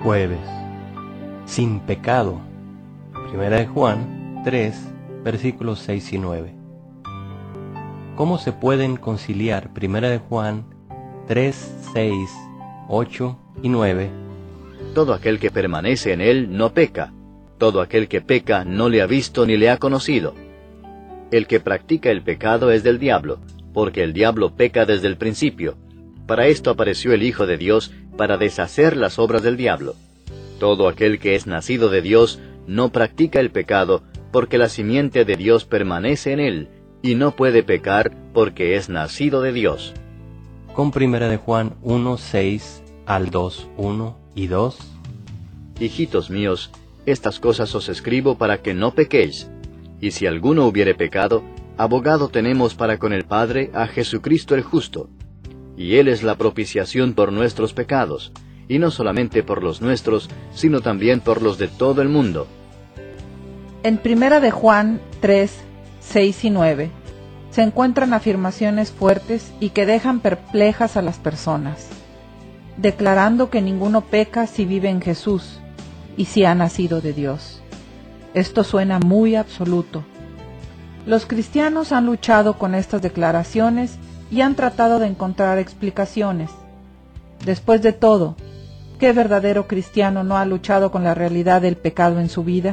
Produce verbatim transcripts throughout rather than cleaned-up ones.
Jueves. Sin pecado. Primera de Juan tres, versículos seis y nueve. ¿Cómo se pueden conciliar Primera de Juan tres, seis, ocho y nueve? Todo aquel que permanece en él no peca. Todo aquel que peca no le ha visto ni le ha conocido. El que practica el pecado es del diablo, porque el diablo peca desde el principio. Para esto apareció el Hijo de Dios, para deshacer las obras del diablo. Todo aquel que es nacido de Dios no practica el pecado, porque la simiente de Dios permanece en él, y no puede pecar porque es nacido de Dios. Con Primera de Juan uno, seis al dos, uno y dos. Hijitos míos, estas cosas os escribo para que no pequéis. Y si alguno hubiere pecado, abogado tenemos para con el Padre a Jesucristo el justo. Y Él es la propiciación por nuestros pecados, y no solamente por los nuestros, sino también por los de todo el mundo. En Primera de Juan tres, seis y nueve se encuentran afirmaciones fuertes y que dejan perplejas a las personas, declarando que ninguno peca si vive en Jesús y si ha nacido de Dios. Esto suena muy absoluto. Los cristianos han luchado con estas declaraciones y han tratado de encontrar explicaciones. Después de todo, ¿qué verdadero cristiano no ha luchado con la realidad del pecado en su vida?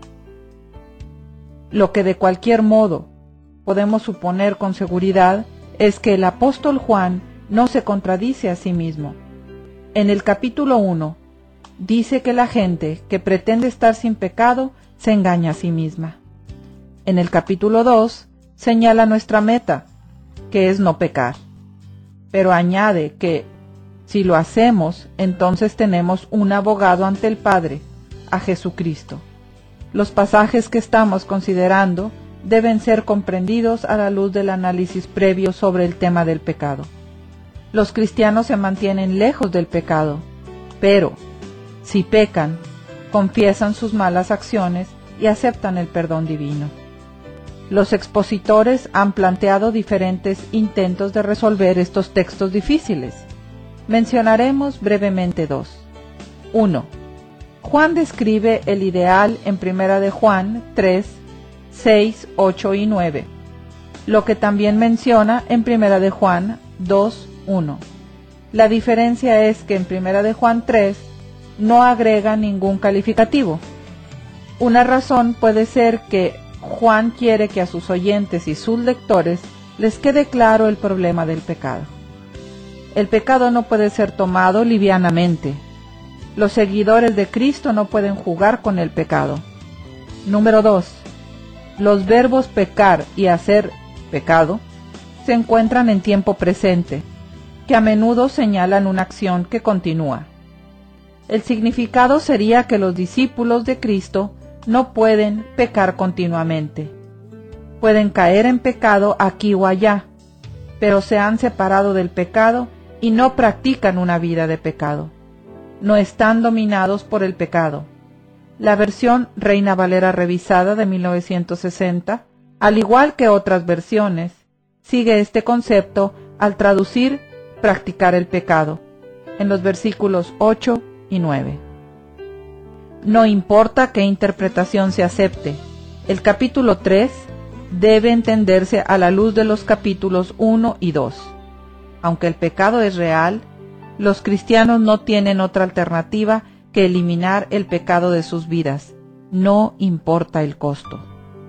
Lo que de cualquier modo podemos suponer con seguridad es que el apóstol Juan no se contradice a sí mismo. En el capítulo uno, dice que la gente que pretende estar sin pecado se engaña a sí misma. En el capítulo dos, señala nuestra meta, que es no pecar. Pero añade que, si lo hacemos, entonces tenemos un abogado ante el Padre, a Jesucristo. Los pasajes que estamos considerando deben ser comprendidos a la luz del análisis previo sobre el tema del pecado. Los cristianos se mantienen lejos del pecado, pero, si pecan, confiesan sus malas acciones y aceptan el perdón divino. Los expositores han planteado diferentes intentos de resolver estos textos difíciles. Mencionaremos brevemente dos. uno. Juan describe el ideal en Primera de Juan tres, seis, ocho y nueve, lo que también menciona en Primera de Juan dos, uno. La diferencia es que en Primera de Juan tres no agrega ningún calificativo. Una razón puede ser que Juan quiere que a sus oyentes y sus lectores les quede claro el problema del pecado. El pecado no puede ser tomado livianamente. Los seguidores de Cristo no pueden jugar con el pecado. Número dos. Los verbos pecar y hacer pecado se encuentran en tiempo presente, que a menudo señalan una acción que continúa. El significado sería que los discípulos de Cristo no pueden pecar continuamente. Pueden caer en pecado aquí o allá, pero se han separado del pecado y no practican una vida de pecado. No están dominados por el pecado. La versión Reina Valera revisada de mil novecientos sesenta, al igual que otras versiones, sigue este concepto al traducir practicar el pecado, en los versículos ocho y nueve. No importa qué interpretación se acepte, el capítulo tres debe entenderse a la luz de los capítulos uno y dos. Aunque el pecado es real, los cristianos no tienen otra alternativa que eliminar el pecado de sus vidas, no importa el costo.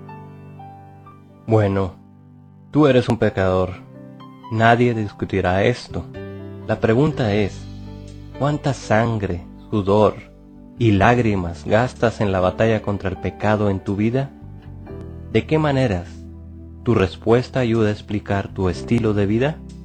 Bueno, tú eres un pecador. Nadie discutirá esto. La pregunta es, ¿cuánta sangre, sudor y lágrimas gastas en la batalla contra el pecado en tu vida? ¿De qué maneras tu respuesta ayuda a explicar tu estilo de vida?